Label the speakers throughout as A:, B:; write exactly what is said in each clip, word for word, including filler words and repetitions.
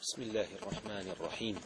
A: بسم الله الرحمن الرحيم.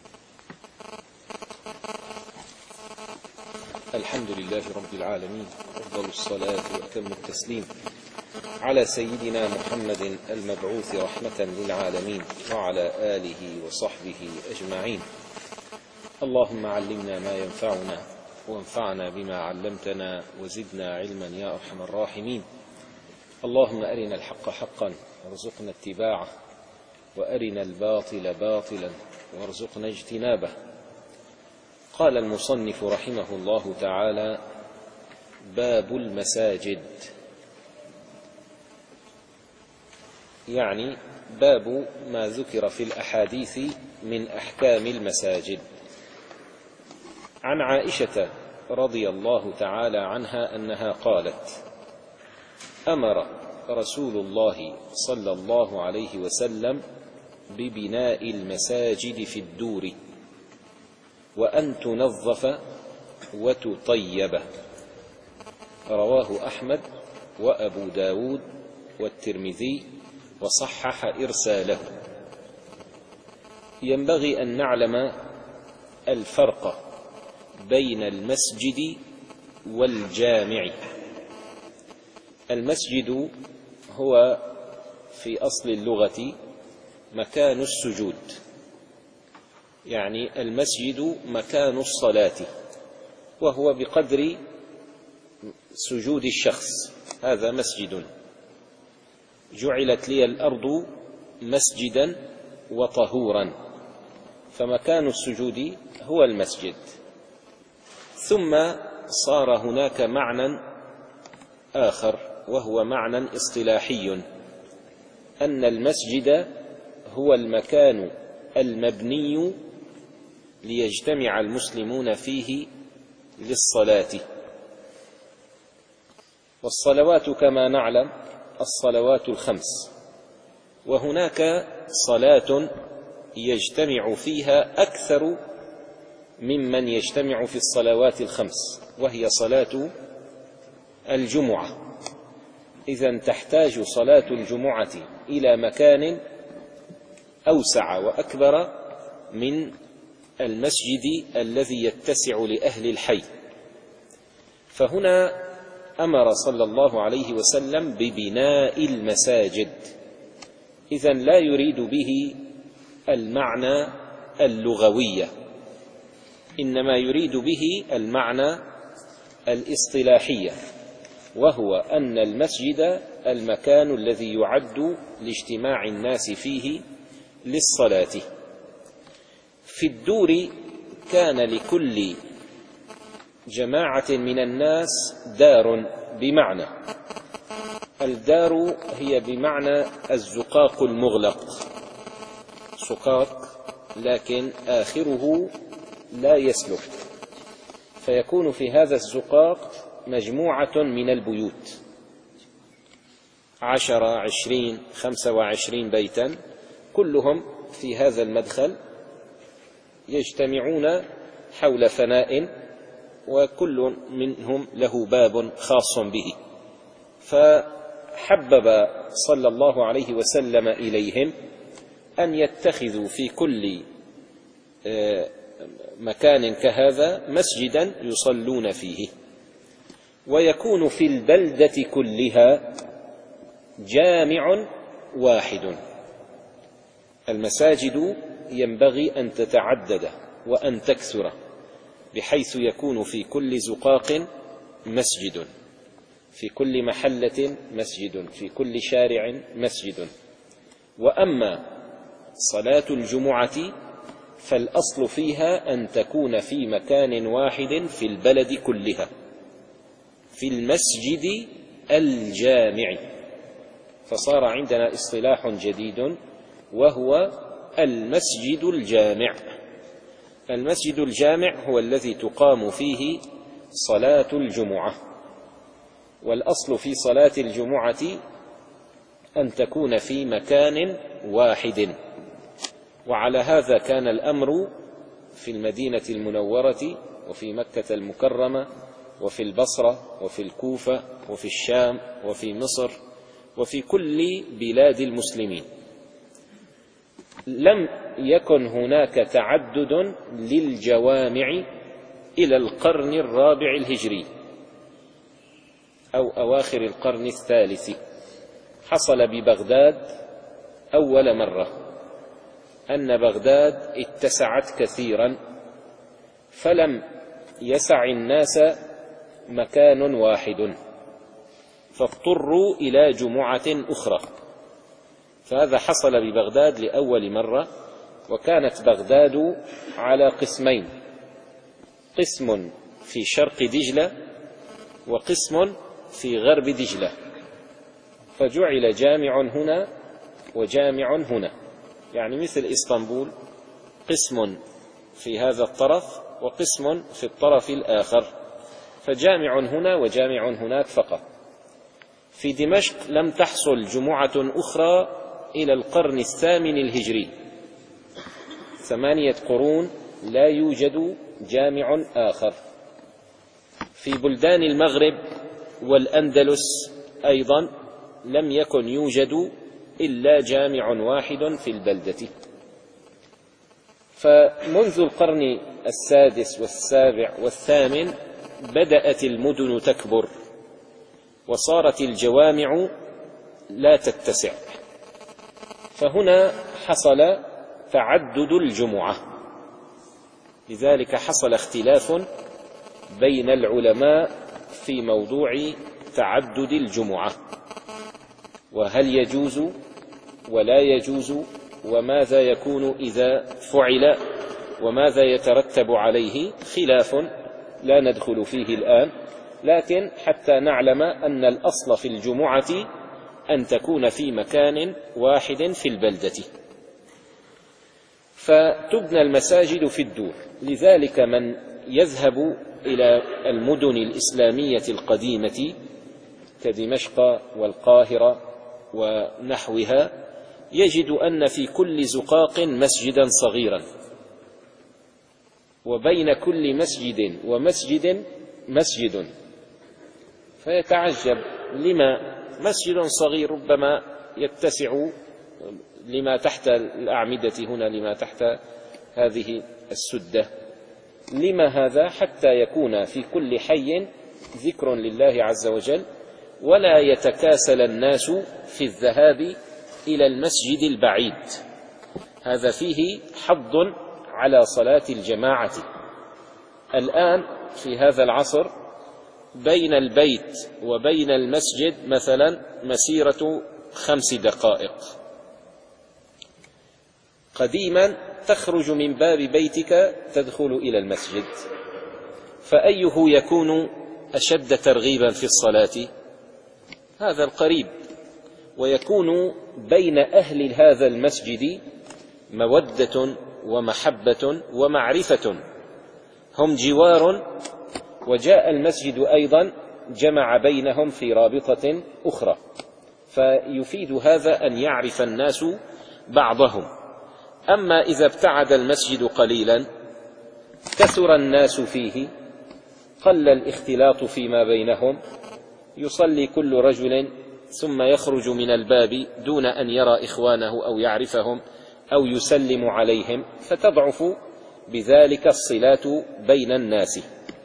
A: الحمد لله رب العالمين، أفضل الصلاة وأتم التسليم على سيدنا محمد المبعوث رحمة للعالمين وعلى آله وصحبه أجمعين. اللهم علمنا ما ينفعنا وانفعنا بما علمتنا وزدنا علما يا أرحم الراحمين. اللهم أرنا الحق حقا وارزقنا اتباعه، وأرنا الباطل باطلا وارزقنا اجتنابه. قال المصنف رحمه الله تعالى: باب المساجد، يعني باب ما ذكر في الأحاديث من أحكام المساجد. عن عائشة رضي الله تعالى عنها أنها قالت: أمر رسول الله صلى الله عليه وسلم ببناء المساجد في الدور، وأن تنظف وتطيب. رواه أحمد وأبو داود والترمذي وصحح إرساله. ينبغي أن نعلم الفرق بين المسجد والجامع. المسجد هو في أصل اللغة مكان السجود، يعني المسجد مكان الصلاة، وهو بقدر سجود الشخص، هذا مسجد. جعلت لي الأرض مسجدا وطهورا، فمكان السجود هو المسجد. ثم صار هناك معنى آخر، وهو معنى اصطلاحي، أن المسجد هو المكان المبني ليجتمع المسلمون فيه للصلاة. والصلوات كما نعلم الصلوات الخمس، وهناك صلاة يجتمع فيها أكثر ممن يجتمع في الصلوات الخمس، وهي صلاة الجمعة. إذن تحتاج صلاة الجمعة إلى مكان أوسع وأكبر من المسجد الذي يتسع لأهل الحي. فهنا أمر صلى الله عليه وسلم ببناء المساجد. إذن لا يريد به المعنى اللغوي، إنما يريد به المعنى الاصطلاحي، وهو أن المسجد المكان الذي يعد لاجتماع الناس فيه للصلاة. في الدور كان لكل جماعة من الناس دار، بمعنى الدار هي بمعنى الزقاق المغلق، زقاق لكن آخره لا يسلك، فيكون في هذا الزقاق مجموعة من البيوت، عشرة عشرين خمسة وعشرين بيتا، كلهم في هذا المدخل يجتمعون حول فناء، وكل منهم له باب خاص به. فحبب صلى الله عليه وسلم إليهم أن يتخذوا في كل مكان كهذا مسجدا يصلون فيه، ويكون في البلدة كلها جامع واحد. المساجد ينبغي أن تتعدد وأن تكثر، بحيث يكون في كل زقاق مسجد، في كل محلة مسجد، في كل شارع مسجد. وأما صلاة الجمعة فالأصل فيها أن تكون في مكان واحد في البلد كلها، في المسجد الجامع. فصار عندنا اصطلاح جديد، وهو المسجد الجامع. المسجد الجامع هو الذي تقام فيه صلاة الجمعة، والأصل في صلاة الجمعة أن تكون في مكان واحد. وعلى هذا كان الأمر في المدينة المنورة، وفي مكة المكرمة، وفي البصرة، وفي الكوفة، وفي الشام، وفي مصر، وفي كل بلاد المسلمين. لم يكن هناك تعدد للجوامع إلى القرن الرابع الهجري أو أواخر القرن الثالث. حصل ببغداد أول مرة أن بغداد اتسعت كثيرا، فلم يسع الناس مكان واحد، فاضطروا إلى جمعة أخرى. فهذا حصل ببغداد لأول مرة، وكانت بغداد على قسمين: قسم في شرق دجلة وقسم في غرب دجلة، فجعل جامع هنا وجامع هنا، يعني مثل إسطنبول، قسم في هذا الطرف وقسم في الطرف الآخر، فجامع هنا وجامع هناك فقط. في دمشق لم تحصل جمعة أخرى إلى القرن الثامن الهجري، ثمانية قرون لا يوجد جامع آخر. في بلدان المغرب والأندلس أيضا لم يكن يوجد إلا جامع واحد في البلدة. فمنذ القرن السادس والسابع والثامن بدأت المدن تكبر، وصارت الجوامع لا تتسع، فهنا حصل تعدد الجمعة. لذلك حصل اختلاف بين العلماء في موضوع تعدد الجمعة، وهل يجوز ولا يجوز، وماذا يكون إذا فعل، وماذا يترتب عليه. خلاف لا ندخل فيه الآن، لكن حتى نعلم أن الأصل في الجمعة أن تكون في مكان واحد في البلدة. فتبنى المساجد في الدور. لذلك من يذهب إلى المدن الإسلامية القديمة كدمشق والقاهرة ونحوها يجد أن في كل زقاق مسجدا صغيرا، وبين كل مسجد ومسجد مسجد، فيتعجب لما مسجد صغير ربما يتسع لما تحت الأعمدة هنا، لما تحت هذه السدة. لما هذا؟ حتى يكون في كل حي ذكر لله عز وجل، ولا يتكاسل الناس في الذهاب إلى المسجد البعيد. هذا فيه حض على صلاة الجماعة. الآن في هذا العصر بين البيت وبين المسجد مثلا مسيرة خمس دقائق. قديما تخرج من باب بيتك تدخل إلى المسجد، فأيه يكون أشد ترغيبا في الصلاة؟ هذا القريب، ويكون بين أهل هذا المسجد مودة ومحبة ومعرفة، هم جوار، وجاء المسجد أيضا جمع بينهم في رابطة أخرى، فيفيد هذا أن يعرف الناس بعضهم. أما إذا ابتعد المسجد قليلا كثر الناس فيه، قل الاختلاط فيما بينهم، يصلي كل رجل ثم يخرج من الباب دون أن يرى إخوانه أو يعرفهم أو يسلم عليهم، فتضعف بذلك الصلات بين الناس.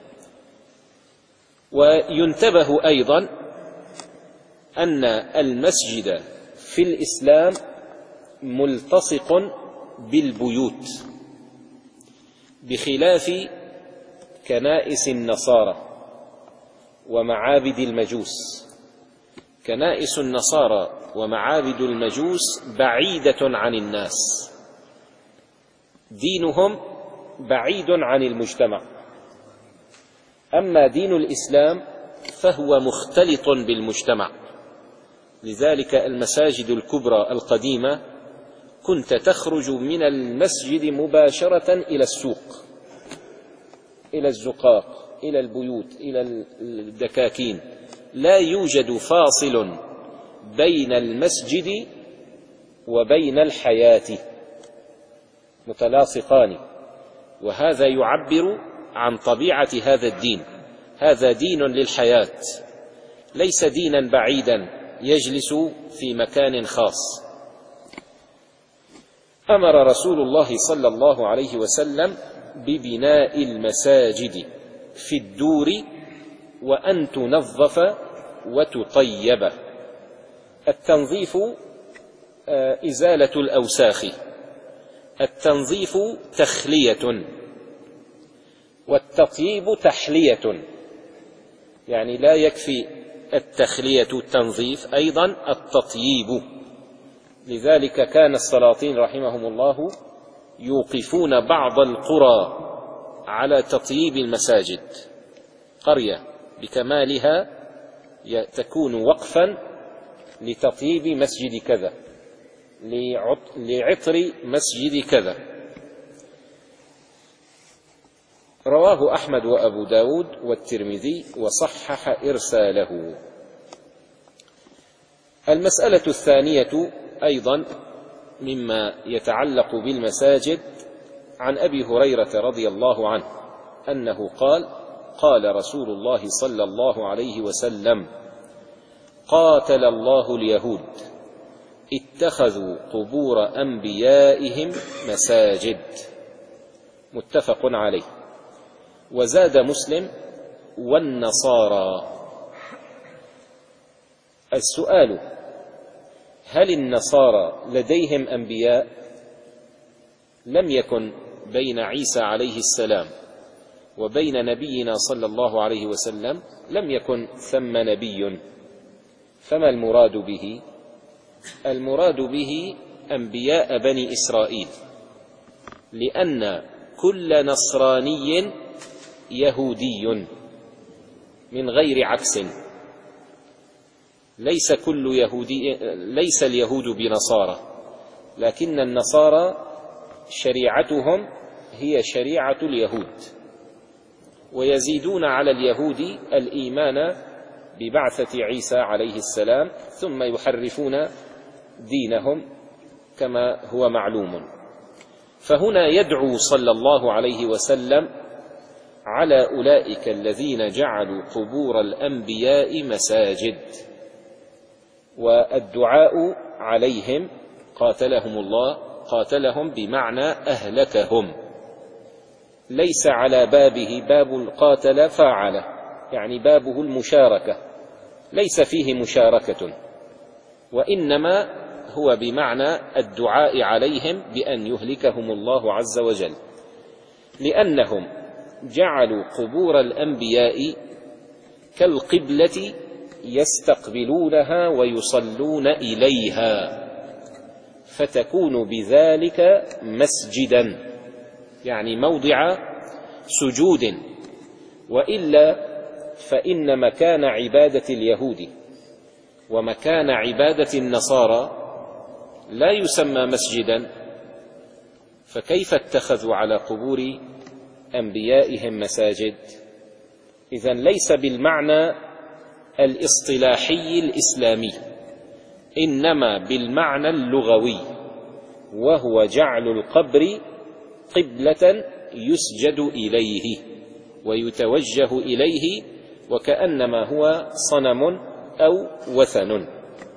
A: وينتبه أيضا أن المسجد في الإسلام ملتصق بالبيوت، بخلاف كنائس النصارى ومعابد المجوس. كنائس النصارى ومعابد المجوس بعيدة عن الناس، دينهم بعيد عن المجتمع. أما دين الإسلام فهو مختلط بالمجتمع. لذلك المساجد الكبرى القديمة كنت تخرج من المسجد مباشرة إلى السوق، إلى الزقاق، إلى البيوت، إلى الدكاكين، لا يوجد فاصل بين المسجد وبين الحياة، متلاصقان. وهذا يعبر عن طبيعة هذا الدين. هذا دين للحياة، ليس دينا بعيدا يجلس في مكان خاص. أمر رسول الله صلى الله عليه وسلم ببناء المساجد في الدور وأن تنظف وتطيب. التنظيف إزالة الأوساخ، التنظيف تخلية، والتطييب تحلية، يعني لا يكفي التخلية التنظيف، أيضا التطييب. لذلك كان السلاطين رحمهم الله يوقفون بعض القرى على تطييب المساجد، قرية بكمالها تكون وقفا لتطييب مسجد كذا، لعطر مسجد كذا. رواه أحمد وأبو داود والترمذي وصحح إرساله. المسألة الثانية أيضا مما يتعلق بالمساجد، عن أبي هريرة رضي الله عنه أنه قال: قال رسول الله صلى الله عليه وسلم: قاتل الله اليهود اتخذوا قبور أنبيائهم مساجد. متفق عليه. وزاد مسلم: والنصارى. السؤال: هل النصارى لديهم أنبياء؟ لم يكن بين عيسى عليه السلام وبين نبينا صلى الله عليه وسلم لم يكن ثم نبي، فما المراد به؟ المراد به أنبياء بني إسرائيل، لأن كل نصراني يهودي من غير عكس. ليس كل يهودي، ليس اليهود بنصارى، لكن النصارى شريعتهم هي شريعة اليهود، ويزيدون على اليهود الإيمان ببعثة عيسى عليه السلام، ثم يحرفون دينهم كما هو معلوم. فهنا يدعو صلى الله عليه وسلم على أولئك الذين جعلوا قبور الأنبياء مساجد، والدعاء عليهم قاتلهم الله، قاتلهم بمعنى أهلكهم، ليس على بابه باب القاتل فاعل، يعني بابه المشاركة، ليس فيه مشاركة، وإنما هو بمعنى الدعاء عليهم بأن يهلكهم الله عز وجل، لأنهم جعلوا قبور الأنبياء كالقبلة يستقبلونها ويصلون إليها، فتكون بذلك مسجدا، يعني موضع سجود. وإلا فإن مكان عبادة اليهود ومكان عبادة النصارى لا يسمى مسجدا، فكيف اتخذوا على قبور أنبيائهم مساجد؟ إذن ليس بالمعنى الاصطلاحي الإسلامي، إنما بالمعنى اللغوي، وهو جعل القبر قبلة يسجد إليه ويتوجه إليه، وكأنما هو صنم أو وثن.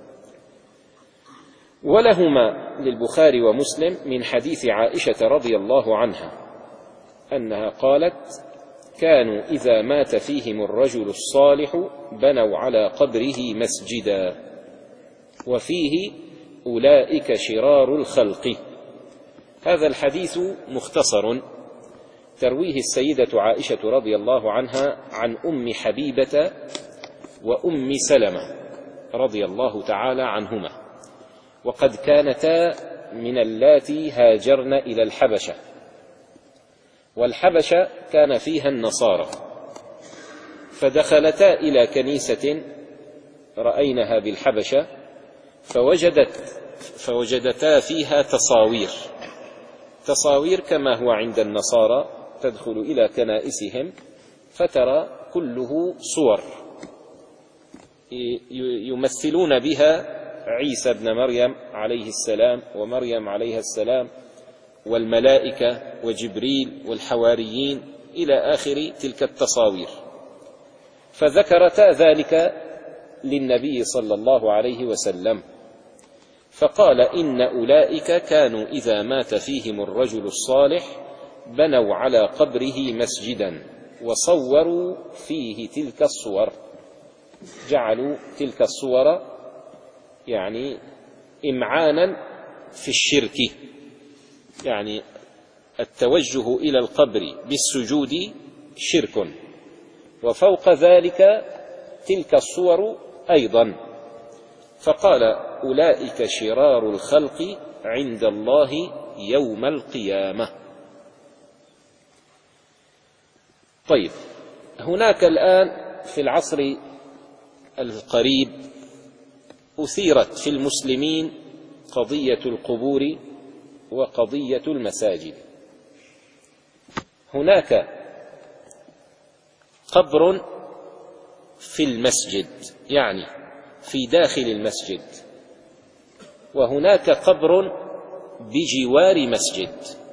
A: ولهما للبخاري ومسلم من حديث عائشة رضي الله عنها أنها قالت: كانوا إذا مات فيهم الرجل الصالح بنوا على قبره مسجدا، وفيه أولئك شرار الخلق. هذا الحديث مختصر ترويه السيدة عائشة رضي الله عنها عن أم حبيبة وأم سلمة رضي الله تعالى عنهما، وقد كانتا من اللاتي هاجرن إلى الحبشة، والحبشة كان فيها النصارى، فدخلتا إلى كنيسة رأينها بالحبشة فوجدت فوجدتا فيها تصاوير تصاوير كما هو عند النصارى، تدخل إلى كنائسهم فترى كله صور يمثلون بها عيسى ابن مريم عليه السلام ومريم عليها السلام والملائكة وجبريل والحواريين إلى آخر تلك التصاوير. فذكرتا ذلك للنبي صلى الله عليه وسلم، فقال إن أولئك كانوا إذا مات فيهم الرجل الصالح بنوا على قبره مسجدا وصوروا فيه تلك الصور، جعلوا تلك الصور يعني إمعانا في الشرك، يعني التوجه إلى القبر بالسجود شرك، وفوق ذلك تلك الصور أيضا. فقال أولئك شرار الخلق عند الله يوم القيامة. طيب، هناك الآن في العصر القريب أثيرت في المسلمين قضية القبور وقضية المساجد. هناك قبر في المسجد، يعني في داخل المسجد، وهناك قبر بجوار مسجد.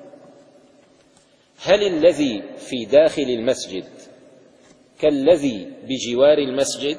A: هل الذي في داخل المسجد كالذي بجوار المسجد؟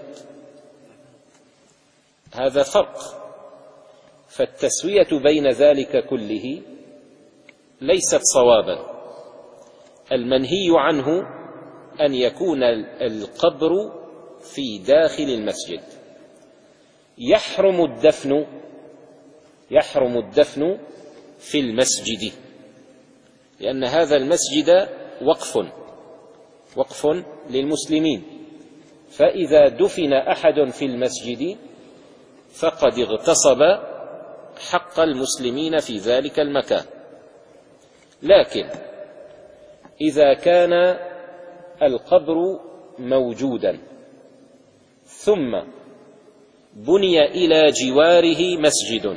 A: هذا فرق، فالتسوية بين ذلك كله ليست صوابا. المنهي عنه أن يكون القبر في داخل المسجد. يحرم الدفن يحرم الدفن في المسجد، لأن هذا المسجد وقف وقف للمسلمين، فإذا دفن أحد في المسجد فقد اغتصب حق المسلمين في ذلك المكان. لكن إذا كان القبر موجودا ثم بني إلى جواره مسجد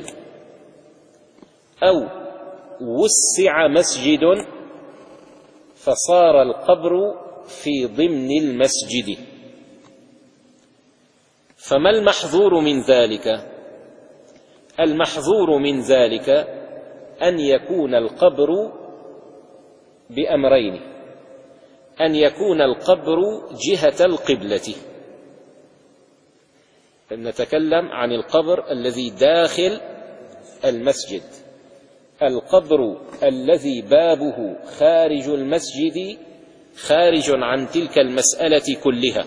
A: أو وسع مسجد فصار القبر في ضمن المسجد، فما المحظور من ذلك؟ المحظور من ذلك أن يكون القبر بأمرين: أن يكون القبر جهة القبلة، نتكلم عن القبر الذي داخل المسجد. القبر الذي بابه خارج المسجد خارج عن تلك المسألة كلها.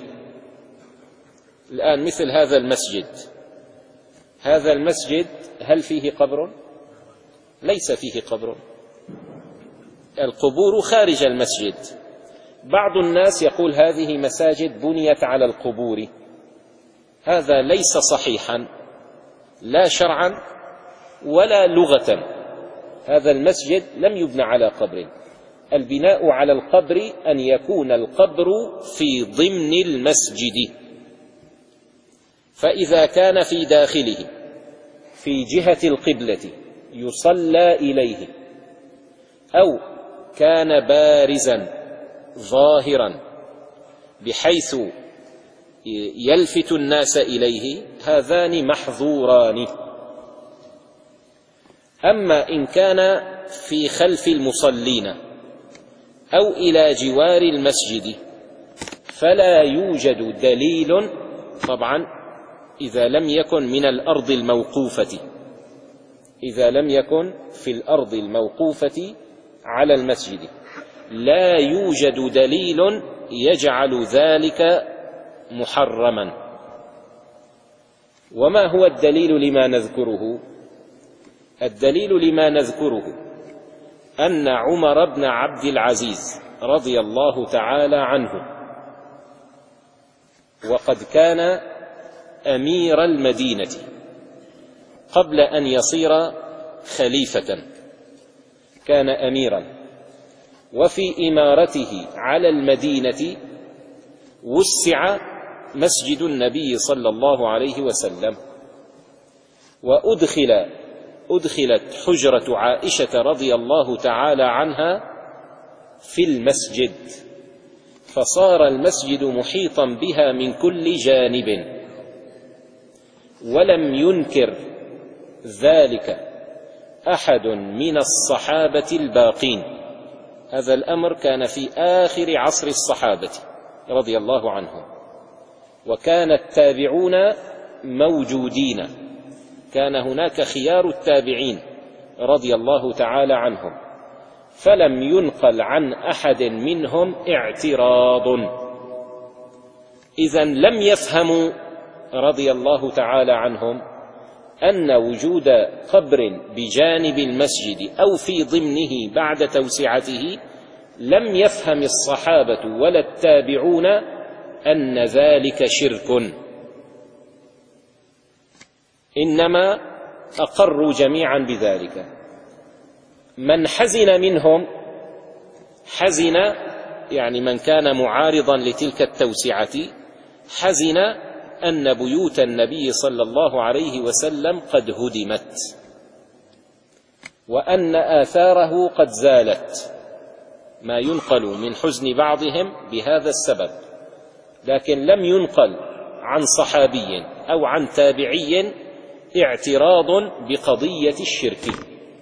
A: الآن مثل هذا المسجد، هذا المسجد هل فيه قبر؟ ليس فيه قبر، القبور خارج المسجد. بعض الناس يقول هذه مساجد بنيت على القبور، هذا ليس صحيحا لا شرعا ولا لغة. هذا المسجد لم يبنى على قبر، البناء على القبر أن يكون القبر في ضمن المسجد. فإذا كان في داخله في جهة القبلة يصلى إليه، أو كان بارزا ظاهرا بحيث يلفت الناس إليه، هذان محظوران. أما إن كان في خلف المصلين أو إلى جوار المسجد فلا يوجد دليل، طبعا إذا لم يكن من الأرض الموقوفة، إذا لم يكن في الأرض الموقوفة على المسجد لا يوجد دليل يجعل ذلك محرما. وما هو الدليل لما نذكره؟ الدليل لما نذكره أن عمر بن عبد العزيز رضي الله تعالى عنه، وقد كان أمير المدينة قبل أن يصير خليفة، كان أميرا، وفي إمارته على المدينة وسع مسجد النبي صلى الله عليه وسلم، وأدخل أدخلت حجرة عائشة رضي الله تعالى عنها في المسجد، فصار المسجد محيطا بها من كل جانب، ولم ينكر ذلك أحد من الصحابة الباقين. هذا الأمر كان في آخر عصر الصحابة رضي الله عنهم، وكان التابعون موجودين، كان هناك خيار التابعين رضي الله تعالى عنهم، فلم ينقل عن أحد منهم اعتراض. إذن لم يفهموا رضي الله تعالى عنهم أن وجود قبر بجانب المسجد أو في ضمنه بعد توسعته، لم يفهم الصحابة ولا التابعون أن ذلك شرك، إنما أقروا جميعا بذلك. من حزن منهم حزن، يعني من كان معارضا لتلك التوسعة، حزن أن بيوت النبي صلى الله عليه وسلم قد هدمت وأن آثاره قد زالت، ما ينقل من حزن بعضهم بهذا السبب، لكن لم ينقل عن صحابي أو عن تابعي اعتراض بقضية الشرك.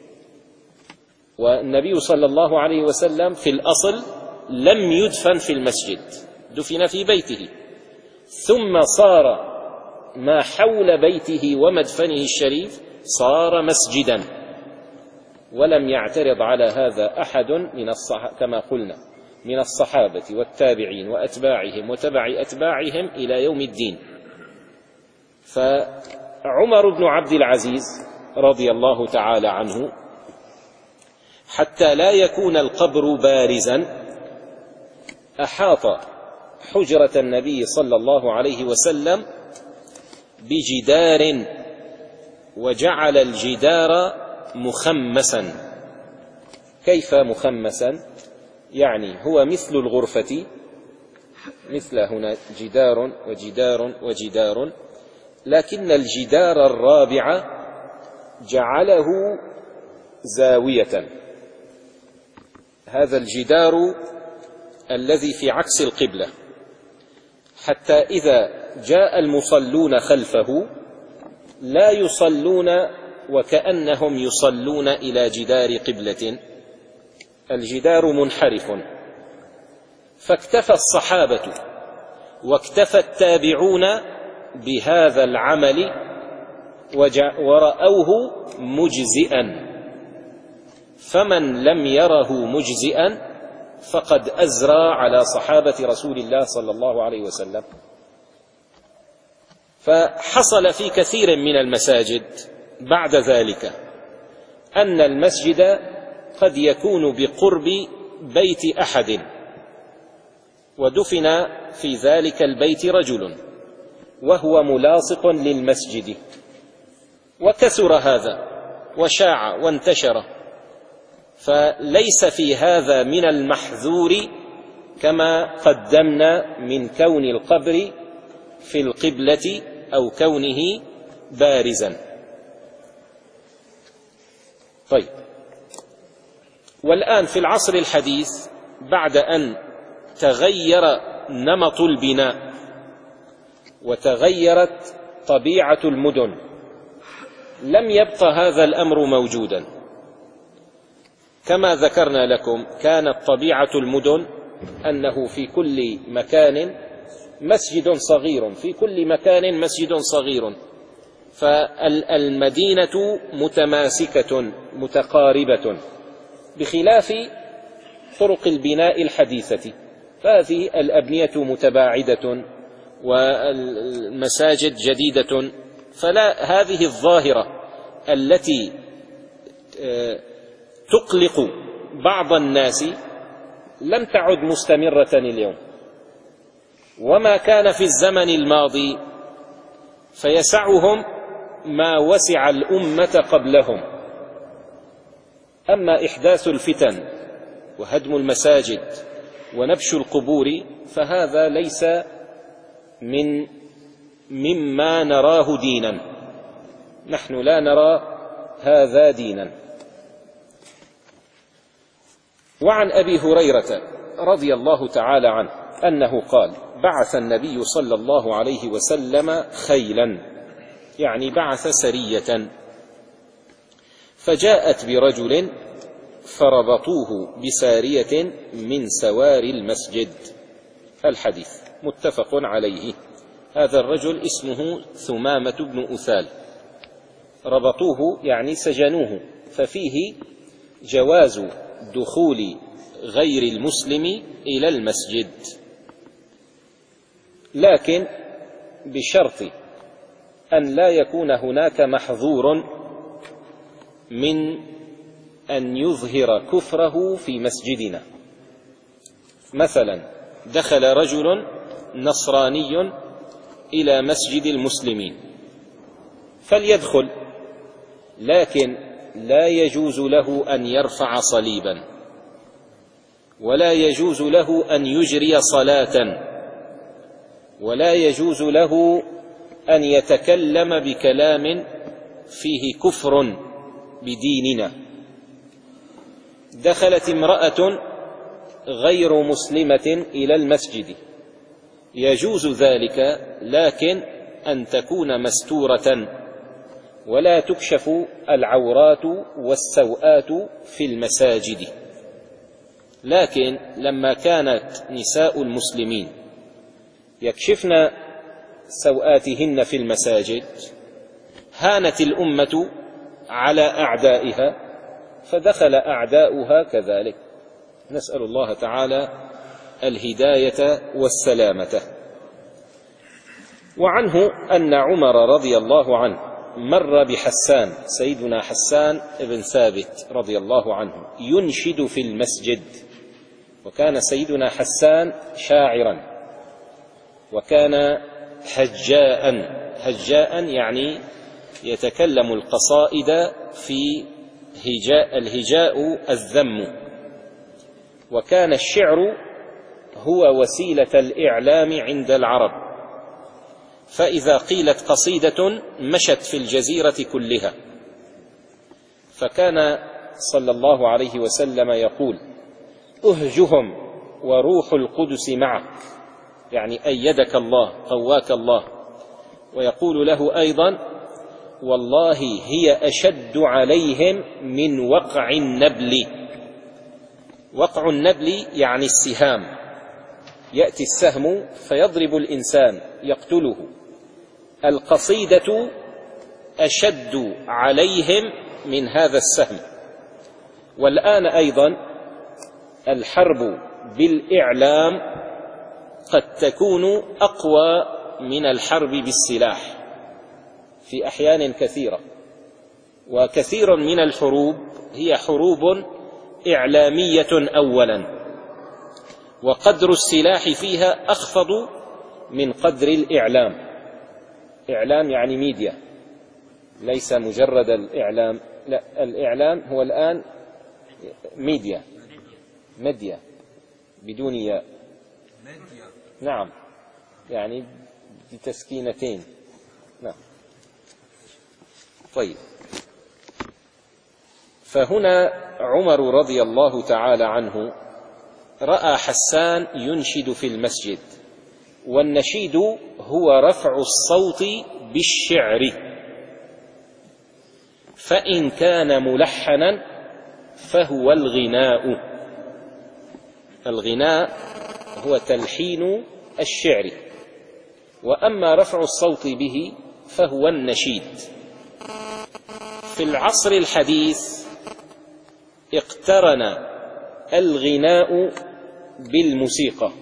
A: والنبي صلى الله عليه وسلم في الأصل لم يدفن في المسجد، دفن في بيته، ثم صار ما حول بيته ومدفنه الشريف صار مسجدا، ولم يعترض على هذا أحد من الصح... كما قلنا من الصحابة والتابعين وأتباعهم وتبع أتباعهم إلى يوم الدين. فعمر بن عبد العزيز رضي الله تعالى عنه، حتى لا يكون القبر بارزا، أحاط حجرة النبي صلى الله عليه وسلم بجدار، وجعل الجدار مخمسا. كيف مخمسا؟ يعني هو مثل الغرفة، مثل هنا جدار وجدار وجدار، لكن الجدار الرابع جعله زاوية. هذا الجدار الذي في عكس القبلة، حتى إذا جاء المصلون خلفه لا يصلون وكأنهم يصلون إلى جدار قبلة، الجدار منحرف. فاكتفى الصحابة واكتفى التابعون بهذا العمل ورأوه مجزئا، فمن لم يره مجزئا فقد أزرى على صحابة رسول الله صلى الله عليه وسلم. فحصل في كثير من المساجد بعد ذلك أن المسجد قد يكون بقرب بيت أحد، ودفن في ذلك البيت رجل وهو ملاصق للمسجد، وكثر هذا وشاع وانتشر، فليس في هذا من المحذور كما قدمنا من كون القبر في القبلة أو كونه بارزا. طيب، والآن في العصر الحديث بعد أن تغير نمط البناء وتغيرت طبيعة المدن، لم يبقى هذا الأمر موجودا. كما ذكرنا لكم، كانت طبيعة المدن أنه في كل مكان مسجد صغير، في كل مكان مسجد صغير، فالمدينة متماسكة متقاربة، بخلاف طرق البناء الحديثة، فهذه الأبنية متباعدة والمساجد جديدة. فلا هذه الظاهرة التي تقلق بعض الناس لم تعد مستمرة اليوم، وما كان في الزمن الماضي فيسعهم ما وسع الأمة قبلهم. أما إحداث الفتن وهدم المساجد ونبش القبور فهذا ليس من مما نراه دينا، نحن لا نرى هذا دينا. وعن أبي هريرة رضي الله تعالى عنه أنه قال: بعث النبي صلى الله عليه وسلم خيلا، يعني بعث سرية، فجاءت برجل فربطوه بسارية من سوار المسجد. الحديث متفق عليه. هذا الرجل اسمه ثمامة بن أثال، ربطوه يعني سجنوه، ففيه جواز دخول غير المسلم إلى المسجد، لكن بشرط أن لا يكون هناك محظور من أن يظهر كفره في مسجدنا. مثلا دخل رجل نصراني إلى مسجد المسلمين فليدخل، لكن لا يجوز له أن يرفع صليبا، ولا يجوز له أن يجري صلاة، ولا يجوز له أن يتكلم بكلام فيه كفر بديننا. دخلت امرأة غير مسلمة إلى المسجد، يجوز ذلك، لكن أن تكون مستورة ولا تكشف العورات والسوءات في المساجد. لكن لما كانت نساء المسلمين يكشفن سوءاتهن في المساجد هانت الأمة على أعدائها، فدخل أعداؤها كذلك. نسأل الله تعالى الهداية والسلامة. وعنه أن عمر رضي الله عنه مر بحسان، سيدنا حسان بن ثابت رضي الله عنه، ينشد في المسجد. وكان سيدنا حسان شاعرا، وكان هجاء. هجاء يعني يتكلم القصائد في هجاء، الهجاء الذم، وكان الشعر هو وسيلة الإعلام عند العرب، فإذا قيلت قصيدة مشت في الجزيرة كلها. فكان صلى الله عليه وسلم يقول: أهجهم وروح القدس معك، يعني أيدك الله قواك الله. ويقول له أيضا: والله هي أشد عليهم من وقع النبل. وقع النبل يعني السهام، يأتي السهم فيضرب الإنسان يقتله. القصيدة أشد عليهم من هذا السهم. والآن أيضا الحرب بالإعلام قد تكون أقوى من الحرب بالسلاح في أحيان كثيرة، وكثير من الحروب هي حروب إعلامية أولا، وقدر السلاح فيها أخفض من قدر الإعلام. إعلام يعني ميديا، ليس مجرد الإعلام، لا، الإعلام هو الآن ميديا، ميديا بدون ياء، نعم، يعني بتسكينتين، نعم. طيب، فهنا عمر رضي الله تعالى عنه رأى حسان ينشد في المسجد، والنشيد هو رفع الصوت بالشعر، فإن كان ملحنا فهو الغناء. الغناء هو تلحين الشعر، وأما رفع الصوت به فهو النشيد. في العصر الحديث اقترن الغناء بالموسيقى،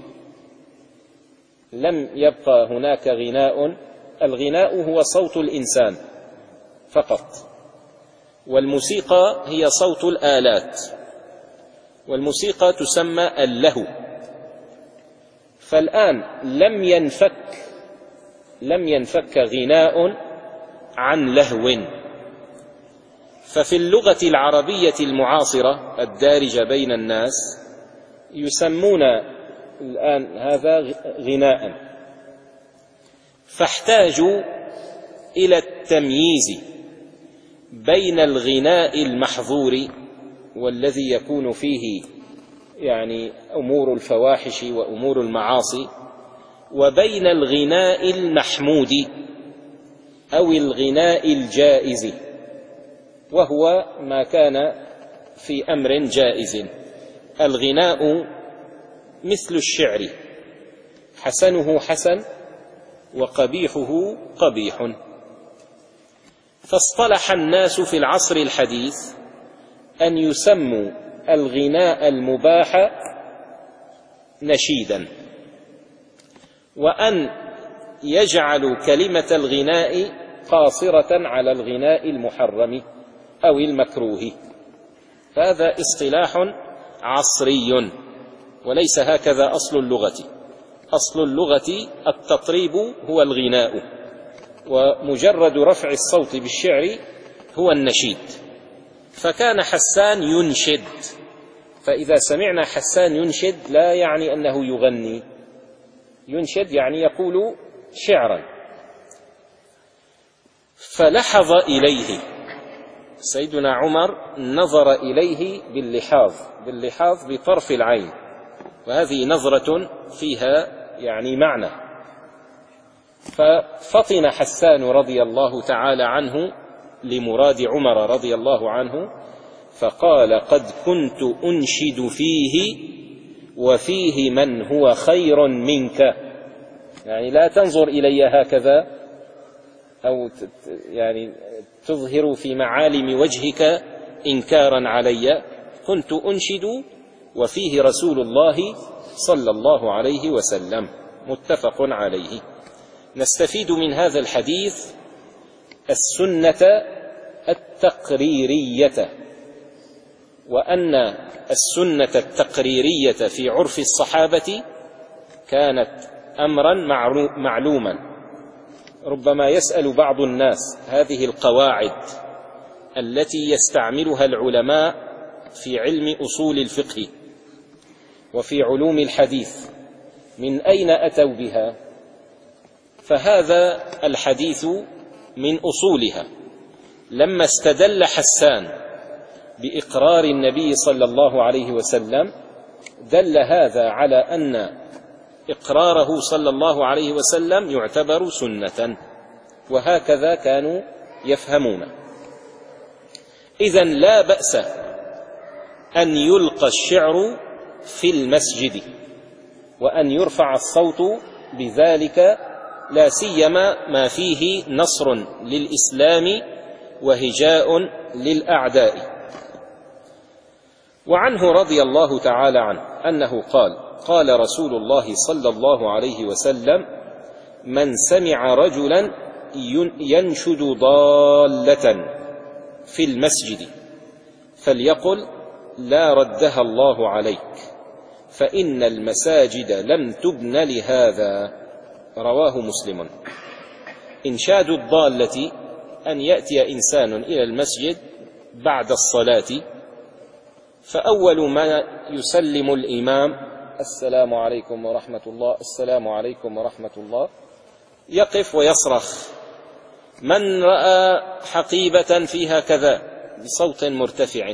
A: لم يبقى هناك غناء. الغناء هو صوت الإنسان فقط، والموسيقى هي صوت الآلات، والموسيقى تسمى اللهو. فالآن لم ينفك لم ينفك غناء عن لهو. ففي اللغة العربية المعاصرة الدارجة بين الناس يسمون الآن هذا غناء، فاحتاجوا إلى التمييز بين الغناء المحظور والذي يكون فيه يعني أمور الفواحش وأمور المعاصي، وبين الغناء المحمود أو الغناء الجائز، وهو ما كان في أمر جائز. الغناء مثل الشعر، حسنه حسن وقبيحه قبيح. فاصطلح الناس في العصر الحديث أن يسموا الغناء المباح نشيدا، وأن يجعلوا كلمة الغناء قاصرة على الغناء المحرم أو المكروه. هذا اصطلاح عصري وليس هكذا أصل اللغة. أصل اللغة التطريب هو الغناء، ومجرد رفع الصوت بالشعر هو النشيد. فكان حسان ينشد، فإذا سمعنا حسان ينشد لا يعني أنه يغني، ينشد يعني يقول شعرا. فلحظ إليه سيدنا عمر، نظر إليه باللحاظ، باللحاظ بطرف العين، وهذه نظرة فيها يعني معنى. ففطن حسان رضي الله تعالى عنه لمراد عمر رضي الله عنه، فقال: قد كنت أنشد فيه وفيه من هو خير منك. يعني لا تنظر إلي هكذا أو يعني تظهر في معالم وجهك إنكارا علي، كنت أنشد وفيه رسول الله صلى الله عليه وسلم. متفق عليه. نستفيد من هذا الحديث السنة التقريرية، وأن السنة التقريرية في عرف الصحابة كانت أمرا معلوما. ربما يسأل بعض الناس هذه القواعد التي يستعملها العلماء في علم أصول الفقه وفي علوم الحديث من أين أتوا بها؟ فهذا الحديث من أصولها. لما استدل حسان بإقرار النبي صلى الله عليه وسلم دل هذا على أن إقراره صلى الله عليه وسلم يعتبر سنة، وهكذا كانوا يفهمون. إذن لا بأس أن يلقى الشعر في المسجد وأن يرفع الصوت بذلك، لا سيما ما فيه نصر للإسلام وهجاء للأعداء. وعنه رضي الله تعالى عنه أنه قال: قال رسول الله صلى الله عليه وسلم: من سمع رجلا ينشد ضالة في المسجد فليقل: لا ردها الله عليك، فإن المساجد لم تبن لهذا. رواه مسلم. إنشاد الضالة أن يأتي إنسان إلى المسجد بعد الصلاة، فأول ما يسلم الإمام: السلام عليكم ورحمة الله، السلام عليكم ورحمة الله، يقف ويصرخ: من رأى حقيبة فيها كذا، بصوت مرتفع.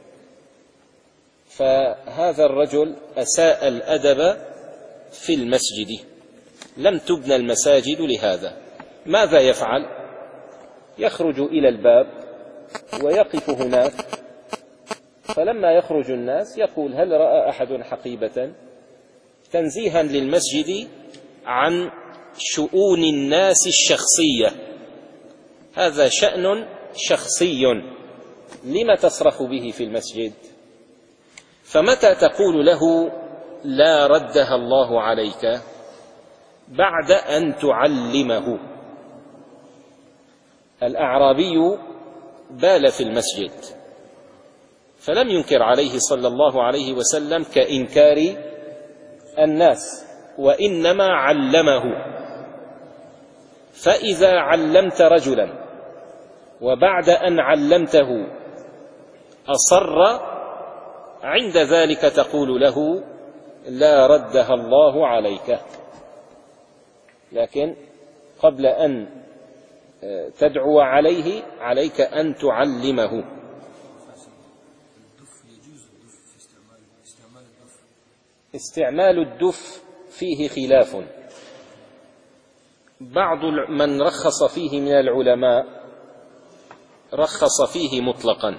A: فهذا الرجل أساء الأدب في المسجد، لم تبنى المساجد لهذا. ماذا يفعل؟ يخرج إلى الباب ويقف هناك، فلما يخرج الناس يقول: هل رأى أحد حقيبة؟ تنزيها للمسجد عن شؤون الناس الشخصية. هذا شأن شخصي، لم تصرخ به في المسجد؟ فمتى تقول له: لا ردها الله عليك؟ بعد أن تعلمه. الأعرابي بال في المسجد فلم ينكر عليه صلى الله عليه وسلم كإنكار الناس، وإنما علمه. فإذا علمت رجلا وبعد أن علمته أصر، عند ذلك تقول له: لا ردها الله عليك. لكن قبل أن تدعو عليه عليك أن تعلمه. استعمال الدف فيه خلاف، بعض من رخص فيه من العلماء رخص فيه مطلقا،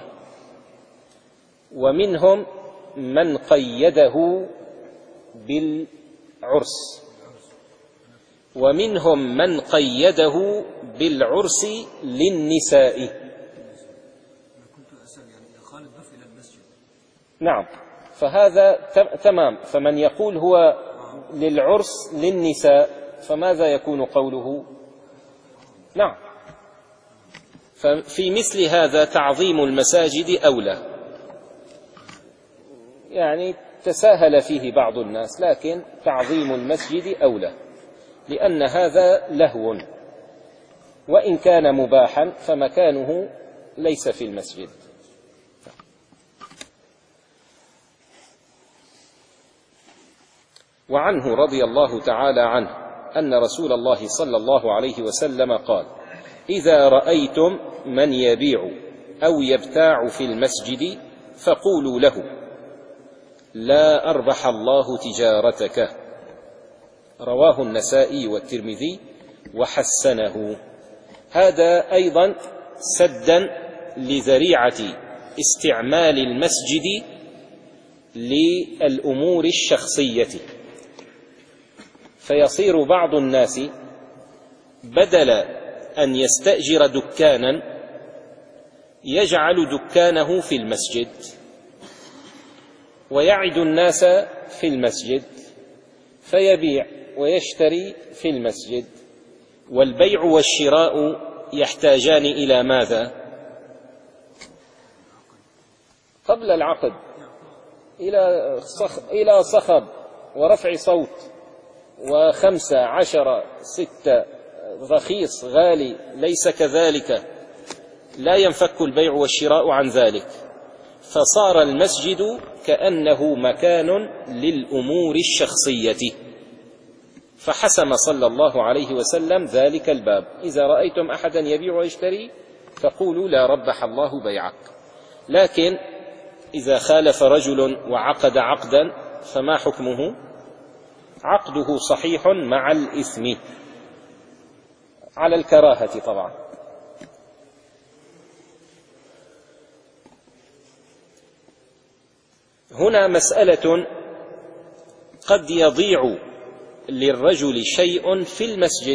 A: ومنهم من قيده بالعرس. ومنهم من قيده بالعرس للنساء. نعم، فهذا تمام. فمن يقول هو للعرس للنساء فماذا يكون قوله؟ نعم، ففي مثل هذا تعظيم المساجد أولى، يعني تساهل فيه بعض الناس، لكن تعظيم المسجد أولى، لأن هذا لهو، وإن كان مباحا فمكانه ليس في المسجد. وعنه رضي الله تعالى عنه أن رسول الله صلى الله عليه وسلم قال: إذا رأيتم من يبيع أو يبتاع في المسجد فقولوا له: لا أربح الله تجارتك. رواه النسائي والترمذي وحسنه. هذا أيضا سدا لذريعة استعمال المسجد للأمور الشخصية، فيصير بعض الناس بدل أن يستأجر دكانا يجعل دكانه في المسجد ويعد الناس في المسجد، فيبيع ويشتري في المسجد. والبيع والشراء يحتاجان إلى ماذا؟ قبل العقد إلى صخب ورفع صوت وخمسة عشر ستة، رخيص غالي ليس كذلك، لا ينفك البيع والشراء عن ذلك. فصار المسجد كأنه مكان للأمور الشخصية، فحسم صلى الله عليه وسلم ذلك الباب: إذا رأيتم أحدا يبيع ويشتري فقولوا لا ربح الله بيعك. لكن إذا خالف رجل وعقد عقدا فما حكمه؟ عقده صحيح مع الإثم، على الكراهة طبعا. هنا مسألة: قد يضيع للرجل شيء في المسجد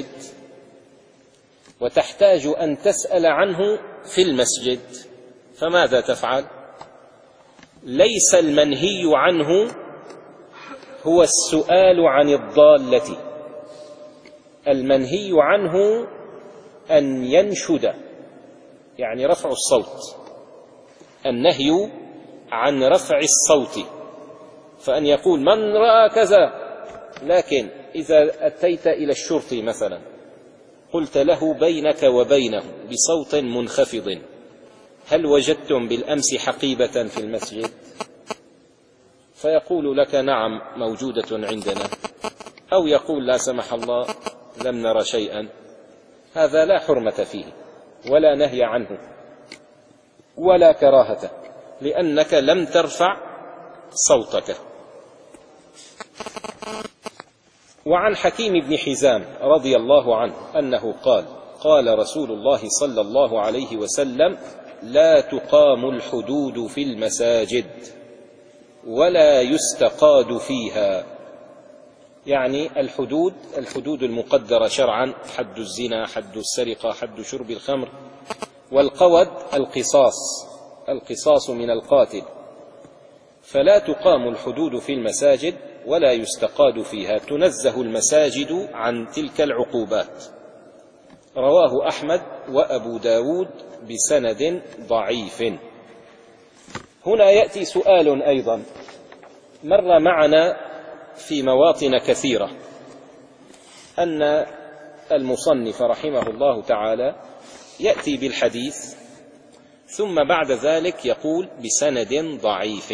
A: وتحتاج أن تسأل عنه في المسجد، فماذا تفعل؟ ليس المنهي عنه هو السؤال عن الضالة، المنهي عنه أن ينشد، يعني رفع الصوت. النهي عن رفع الصوت، فأن يقول من رأى كذا. لكن إذا أتيت إلى الشرطي مثلا قلت له بينك وبينه بصوت منخفض: هل وجدتم بالأمس حقيبة في المسجد؟ فيقول لك نعم موجودة عندنا، أو يقول لا سمح الله لم نرى شيئا. هذا لا حرمة فيه ولا نهي عنه ولا كراهة، لأنك لم ترفع صوتك. وعن حكيم بن حزام رضي الله عنه أنه قال: قال رسول الله صلى الله عليه وسلم: لا تقام الحدود في المساجد ولا يستقاد فيها. يعني الحدود الحدود المقدرة شرعا: حد الزنا، حد السرقة، حد شرب الخمر. والقود القصاص، القصاص من القاتل. فلا تقام الحدود في المساجد ولا يستقاد فيها، تنزه المساجد عن تلك العقوبات. رواه أحمد وأبو داود بسند ضعيف. هنا يأتي سؤال أيضا مر معنا في مواطن كثيرة، أن المصنف رحمه الله تعالى يأتي بالحديث ثم بعد ذلك يقول بسند ضعيف